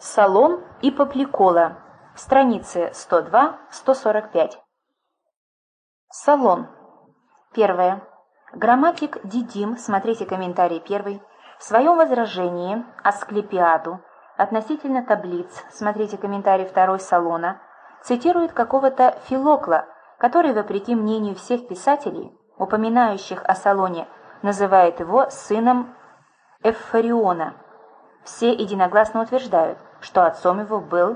Салон и Попликола. Страницы 102-145. Салон. Первое. Грамматик Дидим, смотрите комментарий 1, в своем возражении Асклепиаду относительно таблиц, смотрите комментарий 2 Салона, цитирует какого-то Филокла, который, вопреки мнению всех писателей, упоминающих о Салоне, называет его сыном Эвфориона. Все единогласно утверждают, что отцом его был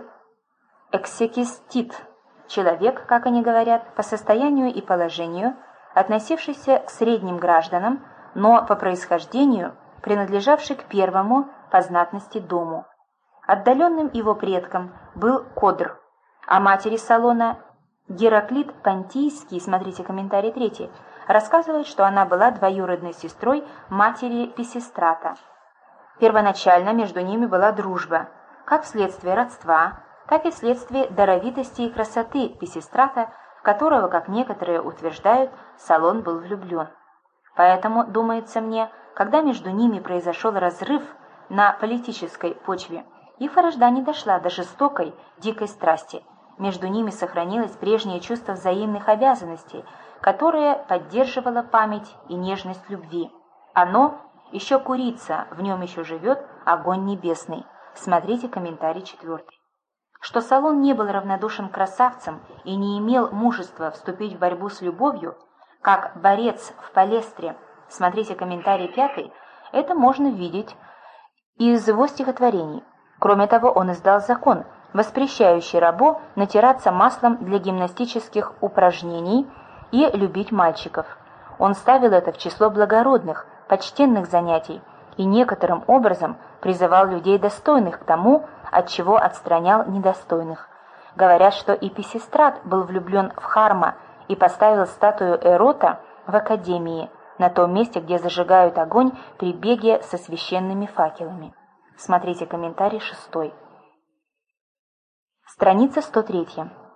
Эксекистит, человек, как они говорят, по состоянию и положению, относившийся к средним гражданам, но по происхождению принадлежавший к первому по знатности дому. Отдаленным его предком был Кодр, а матери Салона Гераклит Понтийский, смотрите комментарий 3, рассказывает, что она была двоюродной сестрой матери Писистрата. Первоначально между ними была дружба, как вследствие родства, так и вследствие даровитости и красоты Писистрата, в которого, как некоторые утверждают, Салон был влюблен. Поэтому, думается мне, когда между ними произошел разрыв на политической почве, их вражда не дошла до жестокой, дикой страсти. Между ними сохранилось прежнее чувство взаимных обязанностей, которое поддерживало память и нежность любви. Оно еще курица, в нем еще живет огонь небесный. Смотрите комментарий 4. Что Салон не был равнодушен к красавцам и не имел мужества вступить в борьбу с любовью, как борец в палестре, смотрите комментарий 5, это можно видеть из его стихотворений. Кроме того, он издал закон, воспрещающий рабу натираться маслом для гимнастических упражнений и любить мальчиков. Он ставил это в число благородных, почтенных занятий и некоторым образом призывал людей достойных к тому, от чего отстранял недостойных. Говорят, что и Писистрат был влюблен в Харма и поставил статую Эрота в Академии, на том месте, где зажигают огонь при беге со священными факелами. Смотрите комментарий 6. Страница 103.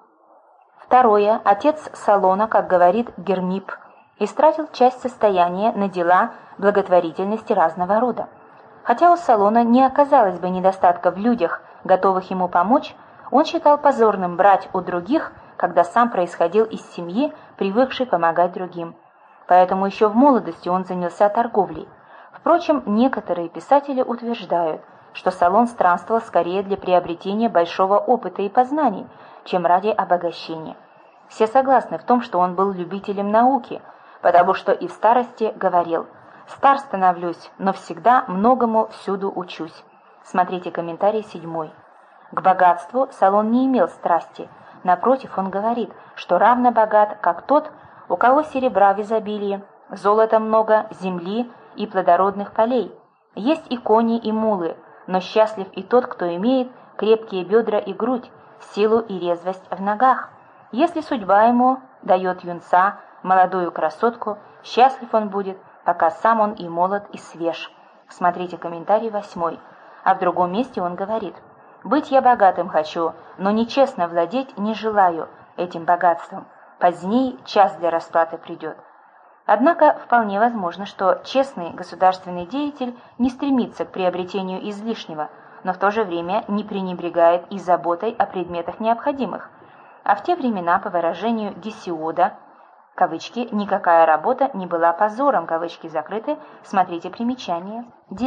Второе. Отец Салона, как говорит Гермип, истратил часть состояния на дела благотворительности разного рода. Хотя у Салона не оказалось бы недостатка в людях, готовых ему помочь, он считал позорным брать у других, когда сам происходил из семьи, привыкшей помогать другим. Поэтому еще в молодости он занялся торговлей. Впрочем, некоторые писатели утверждают, что Салон странствовал скорее для приобретения большого опыта и познаний, чем ради обогащения. Все согласны в том, что он был любителем науки, потому что и в старости говорил: «Стар становлюсь, но всегда многому всюду учусь». Смотрите комментарий 7. К богатству Салон не имел страсти. Напротив, он говорит, что равно богат, как тот, у кого серебра в изобилии, золота много, земли и плодородных полей. Есть и кони, и мулы, но счастлив и тот, кто имеет крепкие бедра и грудь, силу и резвость в ногах. Если судьба ему дает юнца, молодую красотку, счастлив он будет, пока сам он и молод, и свеж. Смотрите комментарий 8. А в другом месте он говорит: «Быть я богатым хочу, но нечестно владеть не желаю этим богатством. Поздней час для расплаты придет». Однако вполне возможно, что честный государственный деятель не стремится к приобретению излишнего, но в то же время не пренебрегает и заботой о предметах необходимых. А в те времена, по выражению Гесиода, кавычки, «никакая работа не была позором», кавычки закрыты, смотрите примечание.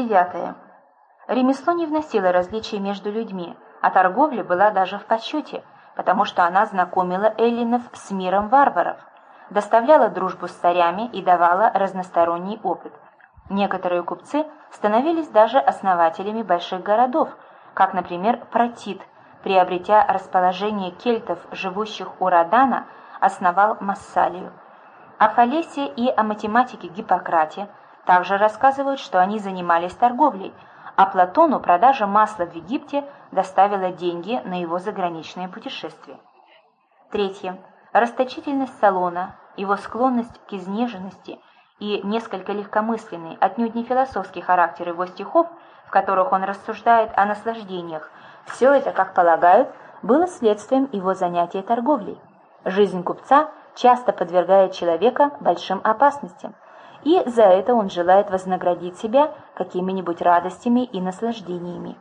9. Ремесло не вносило различий между людьми, а торговля была даже в почете, потому что она знакомила эллинов с миром варваров, доставляла дружбу с царями и давала разносторонний опыт. Некоторые купцы становились даже основателями больших городов, как, например, Протит, приобретя расположение кельтов, живущих у Родана, основал Массалию. О Фалесе и о математике Гиппократе также рассказывают, что они занимались торговлей, а Платону продажа масла в Египте доставила деньги на его заграничные путешествия. 3. Расточительность Салона, его склонность к изнеженности и несколько легкомысленный, отнюдь не философский характер его стихов, в которых он рассуждает о наслаждениях, все это, как полагают, было следствием его занятия торговлей. Жизнь купца часто подвергает человека большим опасностям, и за это он желает вознаградить себя какими-нибудь радостями и наслаждениями.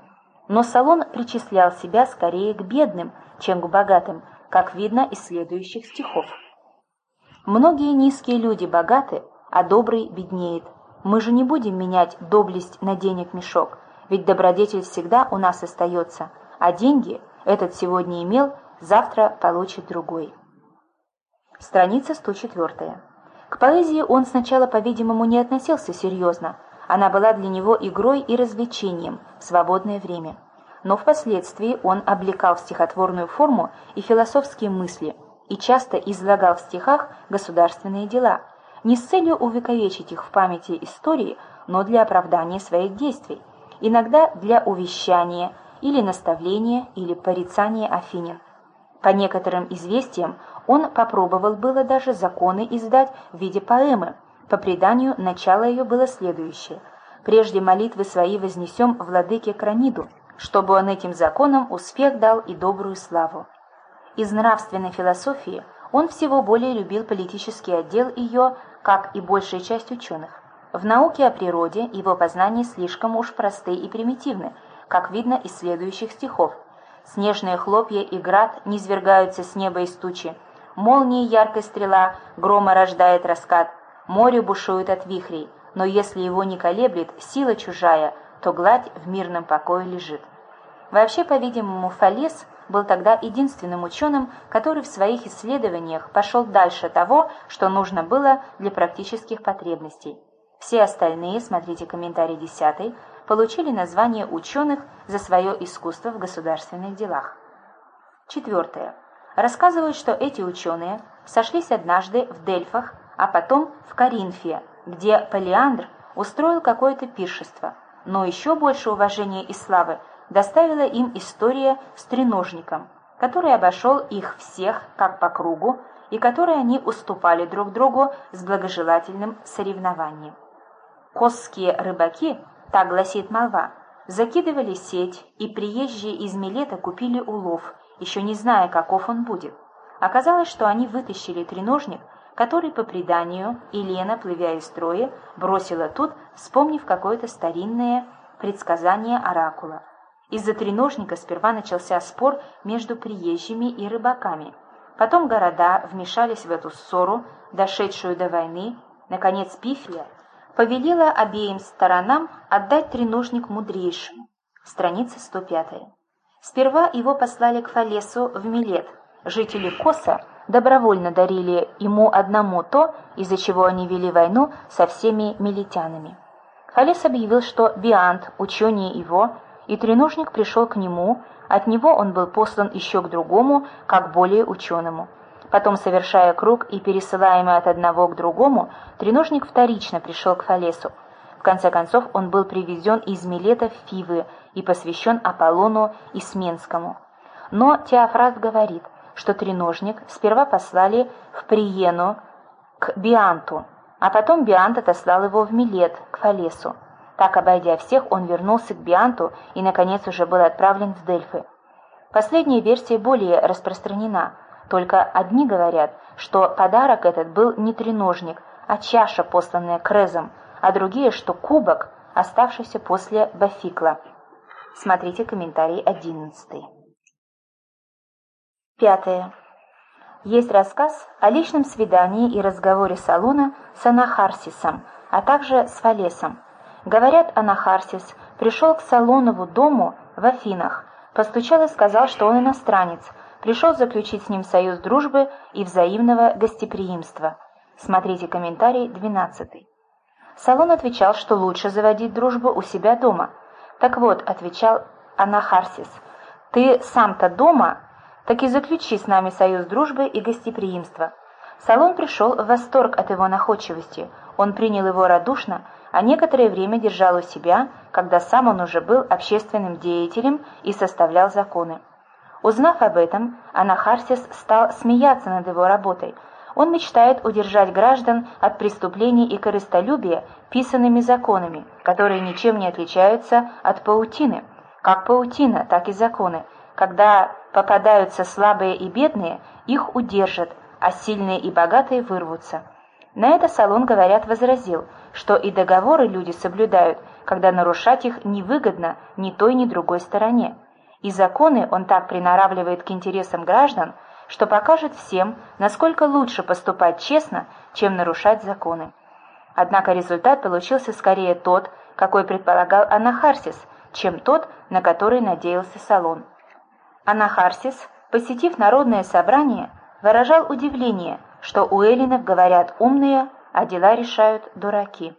Но Солон причислял себя скорее к бедным, чем к богатым, как видно из следующих стихов. «Многие низкие люди богаты, а добрый беднеет. Мы же не будем менять доблесть на денег мешок, ведь добродетель всегда у нас остается, а деньги этот сегодня имел, завтра получит другой». Страница 104. К поэзии он сначала, по-видимому, не относился серьезно, она была для него игрой и развлечением в свободное время. Но впоследствии он облекал в стихотворную форму и философские мысли, и часто излагал в стихах государственные дела, не с целью увековечить их в памяти истории, но для оправдания своих действий, иногда для увещания или наставления или порицания афинян. По некоторым известиям он попробовал было даже законы издать в виде поэмы. По преданию, начало ее было следующее: «Прежде молитвы свои вознесем владыке Кромиду, чтобы он этим законом успех дал и добрую славу». Из нравственной философии он всего более любил политический отдел ее, как и большая часть ученых. В науке о природе его познания слишком уж просты и примитивны, как видно из следующих стихов. «Снежные хлопья и град низвергаются с неба из тучи, молнии яркая стрела, грома рождает раскат, море бушует от вихрей, но если его не колеблет сила чужая, то гладь в мирном покое лежит». Вообще, по-видимому, Фалес был тогда единственным ученым, который в своих исследованиях пошел дальше того, что нужно было для практических потребностей. Все остальные, смотрите комментарий 10, получили название ученых за свое искусство в государственных делах. 4. Рассказывают, что эти ученые сошлись однажды в Дельфах, а потом в Коринфе, где Полиандр устроил какое-то пиршество, но еще больше уважения и славы доставила им история с треножником, который обошел их всех как по кругу и которой они уступали друг другу с благожелательным соревнованием. Косские рыбаки, так гласит молва, закидывали сеть, и приезжие из Милета купили улов, еще не зная, каков он будет. Оказалось, что они вытащили треножник, который, по преданию, Елена, плывя из Трои, бросила тут, вспомнив какое-то старинное предсказание оракула. Из-за треножника сперва начался спор между приезжими и рыбаками. Потом города вмешались в эту ссору, дошедшую до войны. Наконец Пифия повелела обеим сторонам отдать треножник мудрейшему. Страница 105. Сперва его послали к Фалесу в Милет. Жители Коса добровольно дарили ему одному то, из-за чего они вели войну со всеми милетянами. Фалес объявил, что Биант, ученее его, и треножник пришел к нему, от него он был послан еще к другому, как более ученому. Потом, совершая круг и пересылаемый от одного к другому, треножник вторично пришел к Фалесу. В конце концов, он был привезен из Милета в Фивы и посвящен Аполлону Исменскому. Но Теофраст говорит, что треножник сперва послали в Приену к Бианту, а потом Биант отослал его в Милет, к Фалесу. Так, обойдя всех, он вернулся к Бианту и, наконец, уже был отправлен в Дельфы. Последняя версия более распространена. Только одни говорят, что подарок этот был не треножник, а чаша, посланная Крезом, а другие, что кубок, оставшийся после Бафикла. Смотрите комментарий 11. 5. Есть рассказ о личном свидании и разговоре Солона с Анахарсисом, а также с Фалесом. Говорят, Анахарсис пришел к Солонову дому в Афинах, постучал и сказал, что он иностранец, пришел заключить с ним союз дружбы и взаимного гостеприимства. Смотрите комментарий 12. Солон отвечал, что лучше заводить дружбу у себя дома. Так вот, отвечал Анахарсис, ты сам-то дома, так и заключи с нами союз дружбы и гостеприимства. Солон пришел в восторг от его находчивости, он принял его радушно, а некоторое время держал у себя, когда сам он уже был общественным деятелем и составлял законы. Узнав об этом, Анахарсис стал смеяться над его работой. Он мечтает удержать граждан от преступлений и корыстолюбия писанными законами, которые ничем не отличаются от паутины. Как паутина, так и законы. Когда попадаются слабые и бедные, их удержат, а сильные и богатые вырвутся. На это Солон, говорят, возразил, что и договоры люди соблюдают когда нарушать их невыгодно ни той, ни другой стороне. И законы он так приноравливает к интересам граждан, что покажет всем, насколько лучше поступать честно, чем нарушать законы. Однако результат получился скорее тот, какой предполагал Анахарсис, чем тот, на который надеялся Солон. Анахарсис, посетив народное собрание, выражал удивление, что у эллинов говорят умные, а дела решают дураки.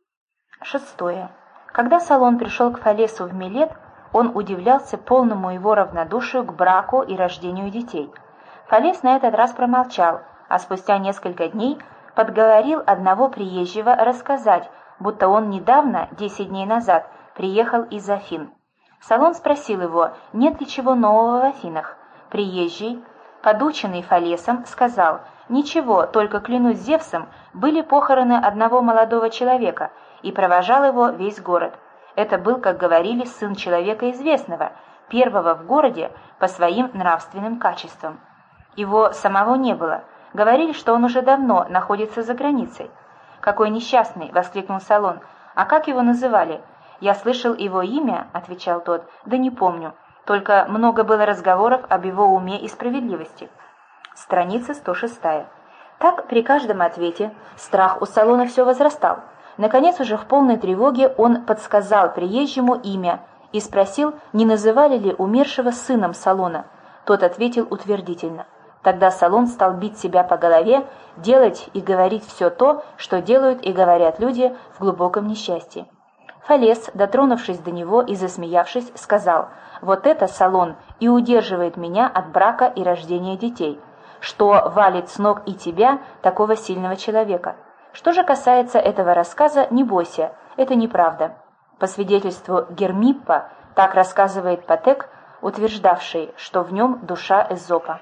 6. Когда Солон пришел к Фалесу в Милет, он удивлялся полному его равнодушию к браку и рождению детей. Фалес на этот раз промолчал, а спустя несколько дней подговорил одного приезжего рассказать, будто он недавно, 10 дней назад, приехал из Афин. Солон спросил его, нет ли чего нового в Афинах. Приезжий, подученный Фалесом, сказал, «Ничего, только, клянусь Зевсом, были похороны одного молодого человека», и провожал его весь город. Это был, как говорили, сын человека известного, первого в городе по своим нравственным качествам. Его самого не было. Говорили, что он уже давно находится за границей. «Какой несчастный!» — воскликнул Солон. «А как его называли?» «Я слышал его имя», — отвечал тот, — «да не помню. Только много было разговоров об его уме и справедливости». Страница 106. Так при каждом ответе страх у Солона все возрастал. Наконец, уже в полной тревоге он подсказал приезжему имя и спросил, не называли ли умершего сыном Солона. Тот ответил утвердительно. Тогда Солон стал бить себя по голове, делать и говорить все то, что делают и говорят люди в глубоком несчастье. Фалес, дотронувшись до него и засмеявшись, сказал, «Вот это, Солон, и удерживает меня от брака и рождения детей, что валит с ног и тебя, такого сильного человека. Что же касается этого рассказа, не бойся, это неправда». По свидетельству Гермиппа, так рассказывает Патек, утверждавший, что в нем душа Эзопа.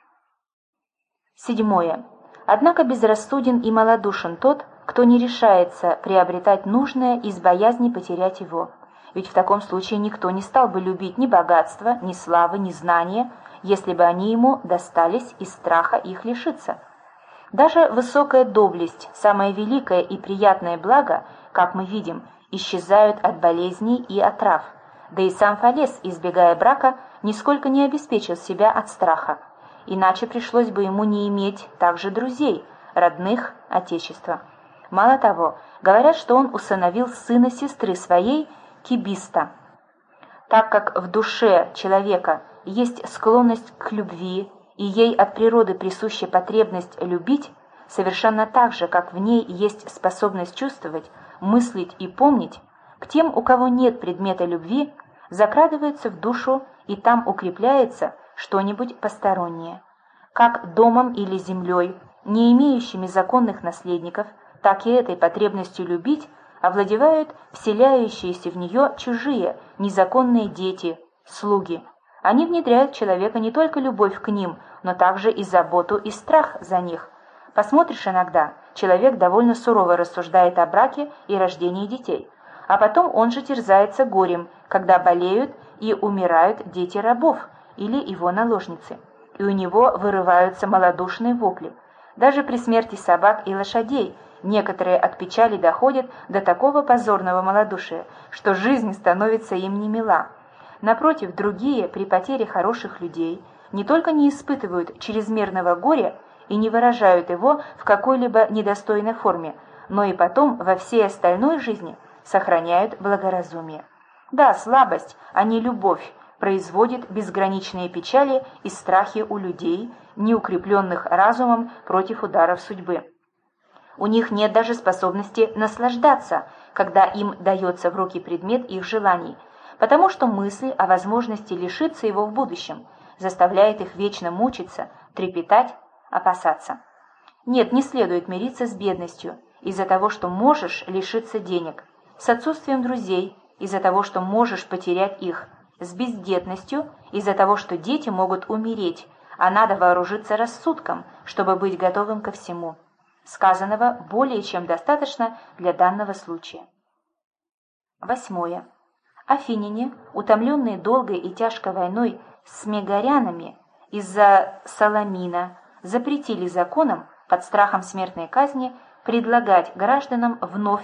7. Однако безрассуден и малодушен тот, кто не решается приобретать нужное из боязни потерять его. Ведь в таком случае никто не стал бы любить ни богатства, ни славы, ни знания, если бы они ему достались из страха их лишиться. Даже высокая доблесть, самое великое и приятное благо, как мы видим, исчезают от болезней и отрав. Да и сам Фалес, избегая брака, нисколько не обеспечил себя от страха. Иначе пришлось бы ему не иметь также друзей, родных, отечества. Мало того, говорят, что он усыновил сына сестры своей, Кибиста. Так как в душе человека есть склонность к любви, и ей от природы присуща потребность любить, совершенно так же, как в ней есть способность чувствовать, мыслить и помнить, к тем, у кого нет предмета любви, закрадывается в душу и там укрепляется что-нибудь постороннее. Как домом или землей, не имеющими законных наследников, так и этой потребностью любить овладевают вселяющиеся в нее чужие, незаконные дети, слуги. Они внедряют в человека не только любовь к ним, но также и заботу и страх за них. Посмотришь иногда, человек довольно сурово рассуждает о браке и рождении детей, а потом он же терзается горем, когда болеют и умирают дети рабов или его наложницы, и у него вырываются малодушные вопли. Даже при смерти собак и лошадей некоторые от печали доходят до такого позорного малодушия, что жизнь становится им немила. Напротив, другие при потере хороших людей не только не испытывают чрезмерного горя и не выражают его в какой-либо недостойной форме, но и потом во всей остальной жизни сохраняют благоразумие. Да, слабость, а не любовь, производит безграничные печали и страхи у людей, не укрепленных разумом против ударов судьбы. У них нет даже способности наслаждаться, когда им дается в руки предмет их желаний, потому что мысль о возможности лишиться его в будущем заставляет их вечно мучиться, трепетать, опасаться. Нет, не следует мириться с бедностью из-за того, что можешь лишиться денег, с отсутствием друзей из-за того, что можешь потерять их, с бездетностью из-за того, что дети могут умереть, а надо вооружиться рассудком, чтобы быть готовым ко всему. Сказанного более чем достаточно для данного случая. 8. Афиняне, утомленные долгой и тяжкой войной с мегарянами из-за Саламина, запретили законом под страхом смертной казни предлагать гражданам вновь в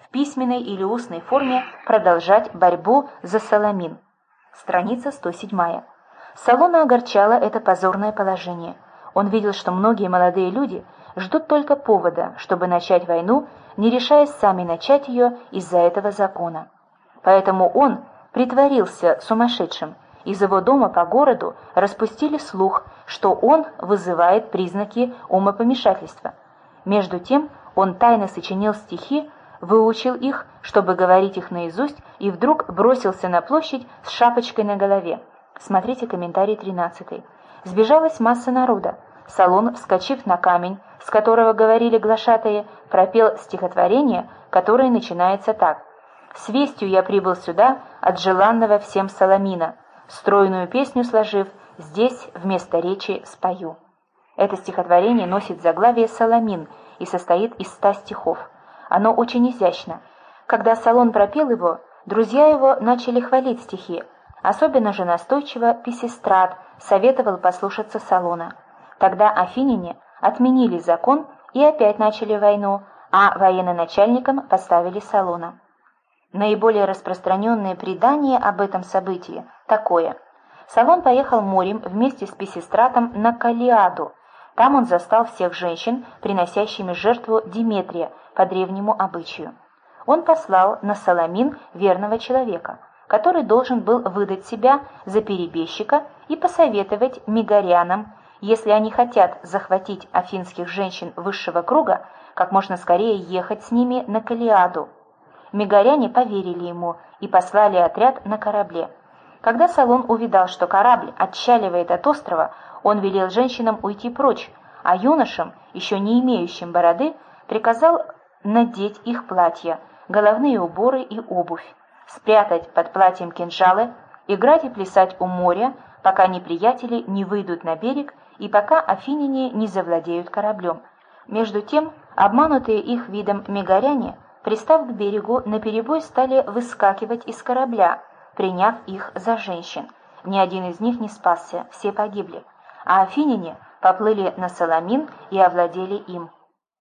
в письменной или устной форме продолжать борьбу за Саламин. Страница 107. Салона огорчало это позорное положение. Он видел, что многие молодые люди ждут только повода, чтобы начать войну, не решаясь сами начать ее из-за этого закона. Поэтому он притворился сумасшедшим. Из его дома по городу распустили слух, что он вызывает признаки умопомешательства. Между тем он тайно сочинил стихи, выучил их, чтобы говорить их наизусть, и вдруг бросился на площадь с шапочкой на голове. Смотрите комментарий 13. Сбежалась масса народа. Салон, вскочив на камень, с которого говорили глашатые, пропел стихотворение, которое начинается так: «С вестью я прибыл сюда от желанного всем Саламина, стройную песню сложив, здесь вместо речи спою». Это стихотворение носит заглавие «Саламин» и состоит из 100 стихов. Оно очень изящно. Когда Салон пропел его, друзья его начали хвалить стихи. Особенно же настойчиво Писистрат советовал послушаться Салона. Тогда афиняне отменили закон и опять начали войну, а военачальником поставили Салона. Наиболее распространенное предание об этом событии такое. Салон поехал морем вместе с Писистратом на Калиаду. Там он застал всех женщин, приносящими жертву Диметрия по древнему обычаю. Он послал на Саламин верного человека, который должен был выдать себя за перебежчика и посоветовать мегарянам, если они хотят захватить афинских женщин высшего круга, как можно скорее ехать с ними на Калиаду. Мегаряне поверили ему и послали отряд на корабле. Когда Салон увидал, что корабль отчаливает от острова, он велел женщинам уйти прочь, а юношам, еще не имеющим бороды, приказал надеть их платья, головные уборы и обувь, спрятать под платьем кинжалы, играть и плясать у моря, пока неприятели не выйдут на берег и пока афиняне не завладеют кораблем. Между тем, обманутые их видом мегаряне, пристав к берегу, наперебой стали выскакивать из корабля, приняв их за женщин. Ни один из них не спасся, все погибли, а афиняне поплыли на Саламин и овладели им.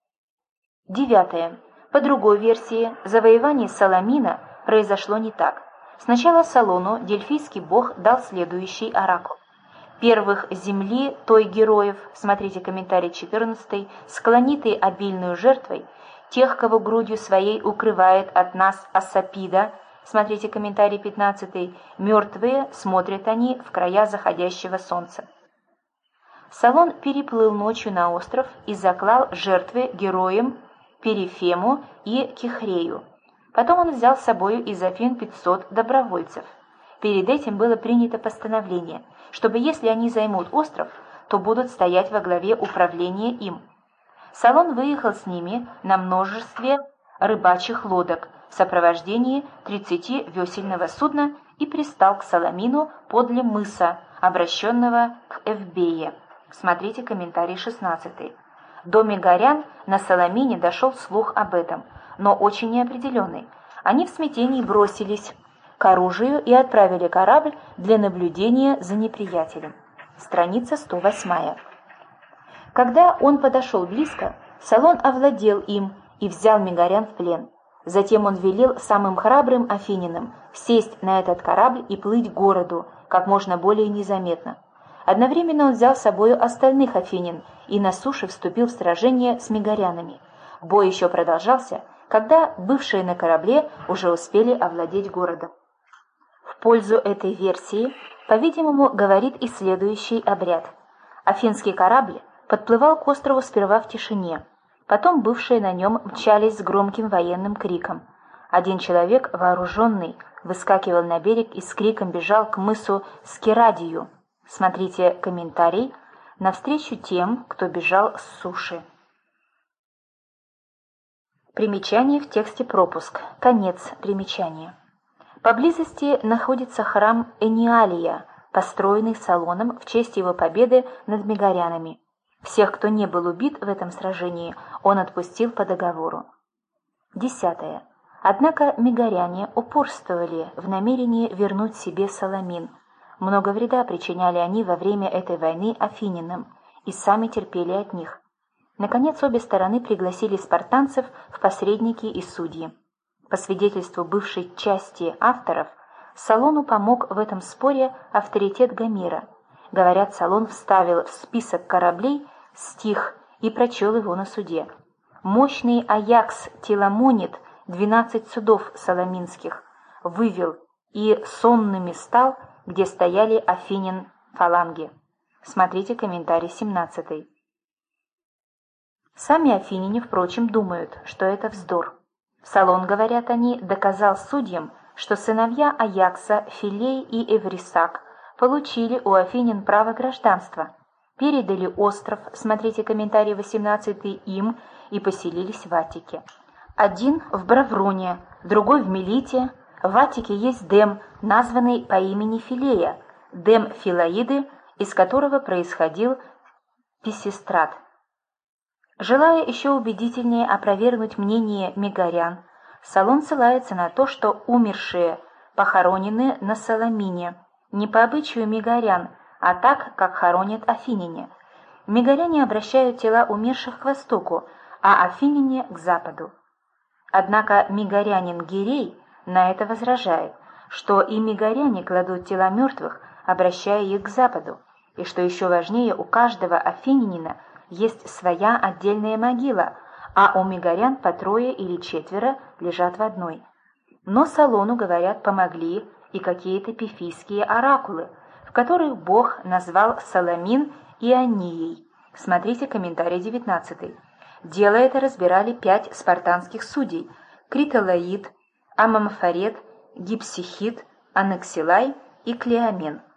9. По другой версии, завоевание Саламина произошло не так. Сначала Салону дельфийский бог дал следующий оракул. Первых земли той героев, смотрите комментарий 14, склонитые обильную жертвой, тех, кого грудью своей укрывает от нас Ассапида, смотрите комментарий 15, мертвые смотрят они в края заходящего солнца. Салон переплыл ночью на остров и заклал жертвы героям Перифему и Кихрею. Потом он взял с собою из Афин 500 добровольцев. Перед этим было принято постановление, чтобы если они займут остров, то будут стоять во главе управления им. Салон выехал с ними на множестве рыбачьих лодок в сопровождении 30-весельного судна и пристал к Саламину подле мыса, обращенного к Эвбее. Смотрите комментарий 16. До мегарян на Саламине дошел слух об этом, но очень неопределенный. Они в смятении бросились к оружию и отправили корабль для наблюдения за неприятелем. Страница 108. Когда он подошел близко, Салон овладел им и взял мегарян в плен. Затем он велел самым храбрым афинянам сесть на этот корабль и плыть к городу как можно более незаметно. Одновременно он взял с собою остальных афинян и на суше вступил в сражение с мегарянами. Бой еще продолжался, когда бывшие на корабле уже успели овладеть городом. В пользу этой версии, по-видимому, говорит и следующий обряд. Афинский корабль подплывал к острову сперва в тишине, потом бывшие на нем мчались с громким военным криком. Один человек, вооруженный, выскакивал на берег и с криком бежал к мысу Скирадию. Смотрите комментарий навстречу тем, кто бежал с суши. Примечание в тексте пропуск. Конец примечания. Поблизости находится храм Эниалия, построенный Салоном в честь его победы над мегарянами. Всех, кто не был убит в этом сражении, он отпустил по договору. 10. Однако мегаряне упорствовали в намерении вернуть себе Саламин. Много вреда причиняли они во время этой войны афинянам и сами терпели от них. Наконец, обе стороны пригласили спартанцев в посредники и судьи. По свидетельству бывшей части авторов, Солону помог в этом споре авторитет Гомера. Говорят, Солон вставил в список кораблей стих и прочел его на суде. Мощный Аякс Теламонид 12 судов соломинских вывел и сонными стал, где стояли Афинин фаланги. Смотрите комментарий 17. Сами афиняне, впрочем, думают, что это вздор. Солон, говорят они, доказал судьям, что сыновья Аякса, Филей и Эврисак получили у афинян право гражданства, передали остров, смотрите комментарий 18, им и поселились в Аттике. Один в Бравроне, другой в Милите. В Аттике есть Дем, названный по имени Филея, Дем Филаиды, из которого происходил Писистрат. Желая еще убедительнее опровергнуть мнение мегарян, Солон ссылается на то, что умершие похоронены на Саламине, не по обычаю мегарян, а так, как хоронят афиняне. Мегаряне обращают тела умерших к востоку, а афиняне – к западу. Однако мегарянин Гирей на это возражает, что и мегаряне кладут тела мертвых, обращая их к западу, и что еще важнее, у каждого афинянина есть своя отдельная могила, а у мегарян по 3 или 4 лежат в одной. Но Солону, говорят, помогли и какие-то пифийские оракулы, в которых Бог назвал Саламин Ионией. Смотрите комментарий 19. Дело это разбирали 5 спартанских судей – Критолаид, Амамфарет, Гипсихит, Анаксилай и Клеомен.